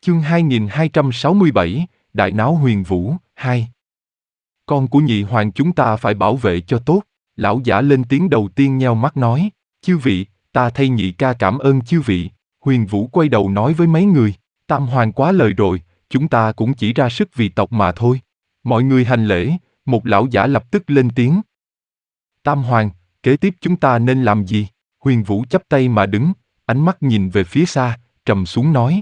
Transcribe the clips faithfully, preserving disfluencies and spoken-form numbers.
Chương hai nghìn hai trăm sáu mươi bảy, Đại náo huyền vũ, hai. Con của nhị hoàng chúng ta phải bảo vệ cho tốt. Lão giả lên tiếng đầu tiên nheo mắt nói, chư vị, ta thay nhị ca cảm ơn chư vị. Huyền vũ quay đầu nói với mấy người, tam hoàng quá lời rồi, chúng ta cũng chỉ ra sức vì tộc mà thôi. Mọi người hành lễ, một lão giả lập tức lên tiếng. Tam hoàng, kế tiếp chúng ta nên làm gì? Huyền vũ chắp tay mà đứng, ánh mắt nhìn về phía xa, trầm xuống nói.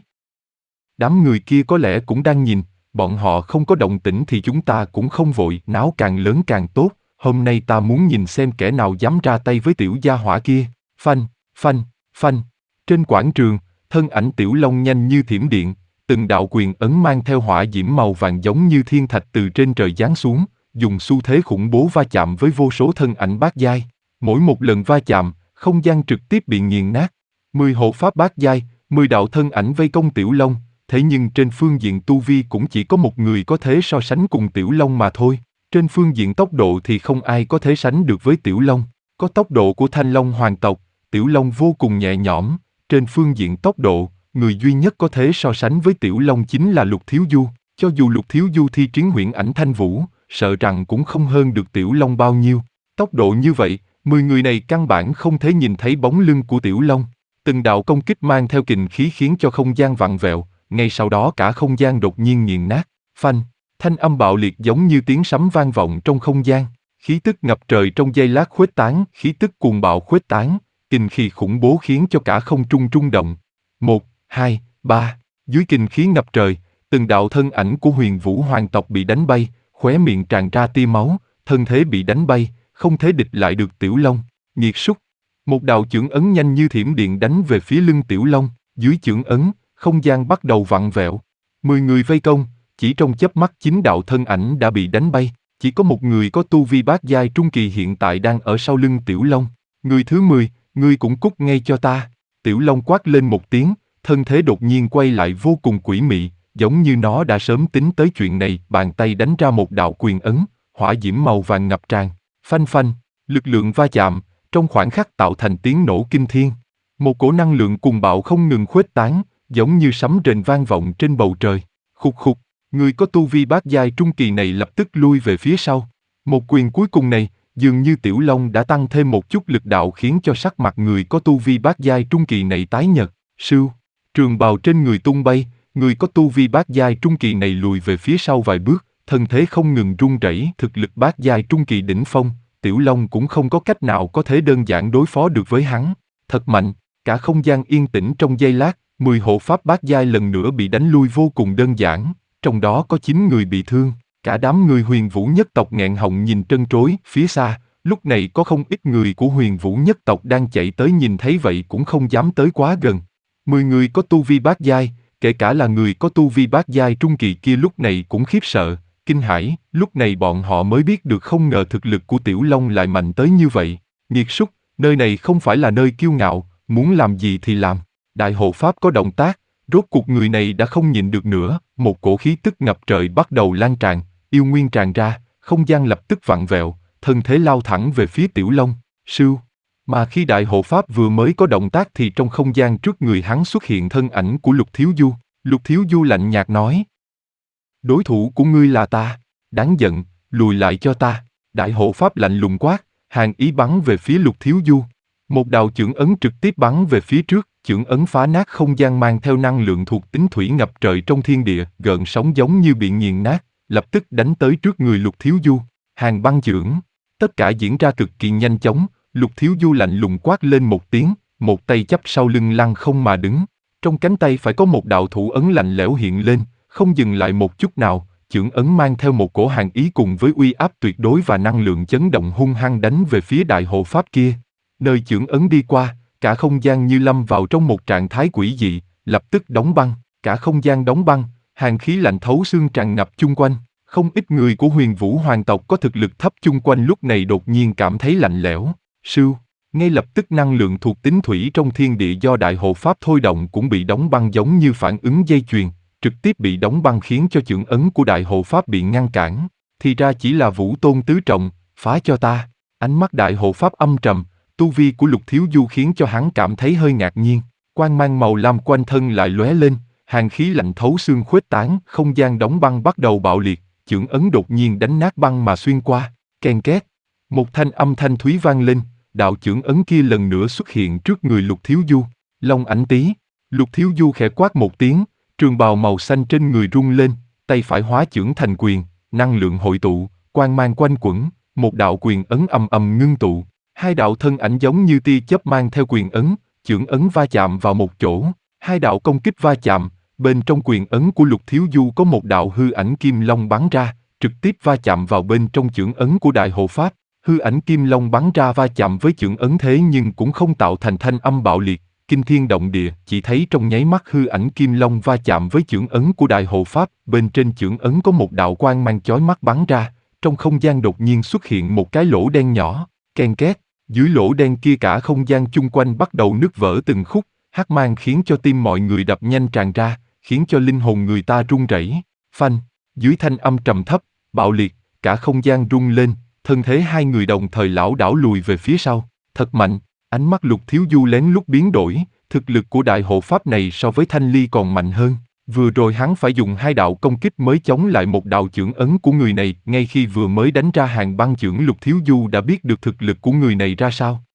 Đám người kia có lẽ cũng đang nhìn, bọn họ không có động tĩnh thì chúng ta cũng không vội, náo càng lớn càng tốt. Hôm nay ta muốn nhìn xem kẻ nào dám ra tay với tiểu gia hỏa kia. Phanh, phanh, phanh. Trên quảng trường, thân ảnh Tiểu Long nhanh như thiểm điện, từng đạo quyền ấn mang theo hỏa diễm màu vàng giống như thiên thạch từ trên trời giáng xuống, dùng xu thế khủng bố va chạm với vô số thân ảnh bát giai. Mỗi một lần va chạm, không gian trực tiếp bị nghiền nát. Mười hộ pháp bát giai, mười đạo thân ảnh vây công Tiểu Long, thế nhưng trên phương diện tu vi cũng chỉ có một người có thể so sánh cùng Tiểu Long mà thôi. Trên phương diện tốc độ thì không ai có thể sánh được với Tiểu Long. Có tốc độ của Thanh Long hoàng tộc, Tiểu Long vô cùng nhẹ nhõm. Trên phương diện tốc độ, người duy nhất có thể so sánh với Tiểu Long chính là Lục Thiếu Du. Cho dù Lục Thiếu Du thi triển huyễn ảnh thanh vũ, sợ rằng cũng không hơn được Tiểu Long bao nhiêu. Tốc độ như vậy, mười người này căn bản không thể nhìn thấy bóng lưng của Tiểu Long. Từng đạo công kích mang theo kình khí khiến cho không gian vặn vẹo, ngay sau đó cả không gian đột nhiên nghiền nát. Phanh, thanh âm bạo liệt giống như tiếng sấm vang vọng trong không gian. Khí tức ngập trời trong giây lát khuếch tán, khí tức cuồng bạo khuếch tán, kình khí khủng bố khiến cho cả không trung rung động. Một, hai, ba, dưới kình khí ngập trời, từng đạo thân ảnh của huyền vũ hoàng tộc bị đánh bay, khóe miệng tràn ra tia máu, thân thế bị đánh bay, không thể địch lại được Tiểu Long. Nghiệt súc, một đạo chưởng ấn nhanh như thiểm điện đánh về phía lưng Tiểu Long, dưới chưởng ấn, không gian bắt đầu vặn vẹo. Mười người vây công, chỉ trong chớp mắt chín đạo thân ảnh đã bị đánh bay, chỉ có một người có tu vi bát giai trung kỳ hiện tại đang ở sau lưng Tiểu Long. Người thứ mười, ngươi cũng cút ngay cho ta. Tiểu Long quát lên một tiếng, thân thế đột nhiên quay lại vô cùng quỷ mị, giống như nó đã sớm tính tới chuyện này, bàn tay đánh ra một đạo quyền ấn, hỏa diễm màu vàng ngập tràn, phanh phanh, lực lượng va chạm, trong khoảnh khắc tạo thành tiếng nổ kinh thiên. Một cổ năng lượng cuồng bạo không ngừng khuếch tán, giống như sấm rền vang vọng trên bầu trời. Khục khục, người có tu vi bát giai trung kỳ này lập tức lui về phía sau. Một quyền cuối cùng này, dường như Tiểu Long đã tăng thêm một chút lực đạo khiến cho sắc mặt người có tu vi bát giai trung kỳ này tái nhợt. Sưu, trường bào trên người tung bay, người có tu vi bát giai trung kỳ này lùi về phía sau vài bước, thân thế không ngừng run rẩy. Thực lực bát giai trung kỳ đỉnh phong, Tiểu Long cũng không có cách nào có thể đơn giản đối phó được với hắn. Thật mạnh, cả không gian yên tĩnh trong giây lát. Mười hộ pháp bát giai lần nữa bị đánh lui vô cùng đơn giản, trong đó có chín người bị thương. Cả đám người huyền vũ nhất tộc nghẹn họng nhìn trân trối. Phía xa, lúc này có không ít người của huyền vũ nhất tộc đang chạy tới, nhìn thấy vậy cũng không dám tới quá gần. Mười người có tu vi bát giai, kể cả là người có tu vi bát giai trung kỳ kia lúc này cũng khiếp sợ, kinh hãi. Lúc này bọn họ mới biết được không ngờ thực lực của Tiểu Long lại mạnh tới như vậy. Nghiệt súc, nơi này không phải là nơi kiêu ngạo, muốn làm gì thì làm. Đại hộ pháp có động tác, rốt cuộc người này đã không nhịn được nữa, một cổ khí tức ngập trời bắt đầu lan tràn, yêu nguyên tràn ra, không gian lập tức vặn vẹo, thân thế lao thẳng về phía Tiểu Long. Sưu, mà khi đại hộ pháp vừa mới có động tác thì trong không gian trước người hắn xuất hiện thân ảnh của Lục Thiếu Du. Lục Thiếu Du lạnh nhạt nói, đối thủ của ngươi là ta, đáng giận, lùi lại cho ta. Đại hộ pháp lạnh lùng quát, hàn ý bắn về phía Lục Thiếu Du. Một đạo chưởng ấn trực tiếp bắn về phía trước, chưởng ấn phá nát không gian mang theo năng lượng thuộc tính thủy ngập trời trong thiên địa, gợn sóng giống như bị nghiền nát, lập tức đánh tới trước người Lục Thiếu Du. Hàn băng chưởng, tất cả diễn ra cực kỳ nhanh chóng. Lục Thiếu Du lạnh lùng quát lên một tiếng, một tay chắp sau lưng lăng không mà đứng. Trong cánh tay phải có một đạo thủ ấn lạnh lẽo hiện lên, không dừng lại một chút nào. Chưởng ấn mang theo một cổ hàn ý cùng với uy áp tuyệt đối và năng lượng chấn động hung hăng đánh về phía đại hộ pháp kia. Nơi chưởng ấn đi qua, cả không gian như lâm vào trong một trạng thái quỷ dị, lập tức đóng băng, cả không gian đóng băng, hàn khí lạnh thấu xương tràn ngập chung quanh. Không ít người của huyền vũ hoàng tộc có thực lực thấp chung quanh lúc này đột nhiên cảm thấy lạnh lẽo. Sưu, ngay lập tức năng lượng thuộc tính thủy trong thiên địa do đại hộ pháp thôi động cũng bị đóng băng giống như phản ứng dây chuyền, trực tiếp bị đóng băng khiến cho chưởng ấn của đại hộ pháp bị ngăn cản. Thì ra chỉ là vũ tôn tứ trọng, phá cho ta. Ánh mắt đại hộ pháp âm trầm, tu vi của Lục Thiếu Du khiến cho hắn cảm thấy hơi ngạc nhiên. Quang mang màu lam quanh thân lại lóe lên, Hàn khí lạnh thấu xương khuếch tán, không gian đóng băng bắt đầu bạo liệt, chưởng ấn đột nhiên đánh nát băng mà xuyên qua, ken két. Một thanh âm thanh thúy vang lên, đạo chưởng ấn kia lần nữa xuất hiện trước người Lục Thiếu Du. Long ảnh tí. Lục Thiếu Du khẽ quát một tiếng, trường bào màu xanh trên người rung lên, tay phải hóa chưởng thành quyền, năng lượng hội tụ, quang mang quanh quẩn, một đạo quyền ấn ầm ầm ngưng tụ, hai đạo thân ảnh giống như tia chớp mang theo quyền ấn, chưởng ấn va chạm vào một chỗ, hai đạo công kích va chạm, bên trong quyền ấn của Lục Thiếu Du có một đạo hư ảnh kim long bắn ra, trực tiếp va chạm vào bên trong chưởng ấn của Đại Hộ Pháp. Hư ảnh kim long bắn ra va chạm với chưởng ấn thế nhưng cũng không tạo thành thanh âm bạo liệt, kinh thiên động địa, chỉ thấy trong nháy mắt hư ảnh kim long va chạm với chưởng ấn của Đại Hộ Pháp, bên trên chưởng ấn có một đạo quang mang chói mắt bắn ra, trong không gian đột nhiên xuất hiện một cái lỗ đen nhỏ, ken két, dưới lỗ đen kia cả không gian chung quanh bắt đầu nứt vỡ từng khúc, hắc mang khiến cho tim mọi người đập nhanh tràn ra, khiến cho linh hồn người ta run rẩy. Phanh, dưới thanh âm trầm thấp, bạo liệt, cả không gian rung lên, thân thế hai người đồng thời lảo đảo lùi về phía sau, thật mạnh. Ánh mắt Lục Thiếu Du lén lút biến đổi, thực lực của Đại Hộ Pháp này so với Thanh Ly còn mạnh hơn. Vừa rồi hắn phải dùng hai đạo công kích mới chống lại một đạo chưởng ấn của người này, ngay khi vừa mới đánh ra hàng băng chưởng Lục Thiếu Du đã biết được thực lực của người này ra sao.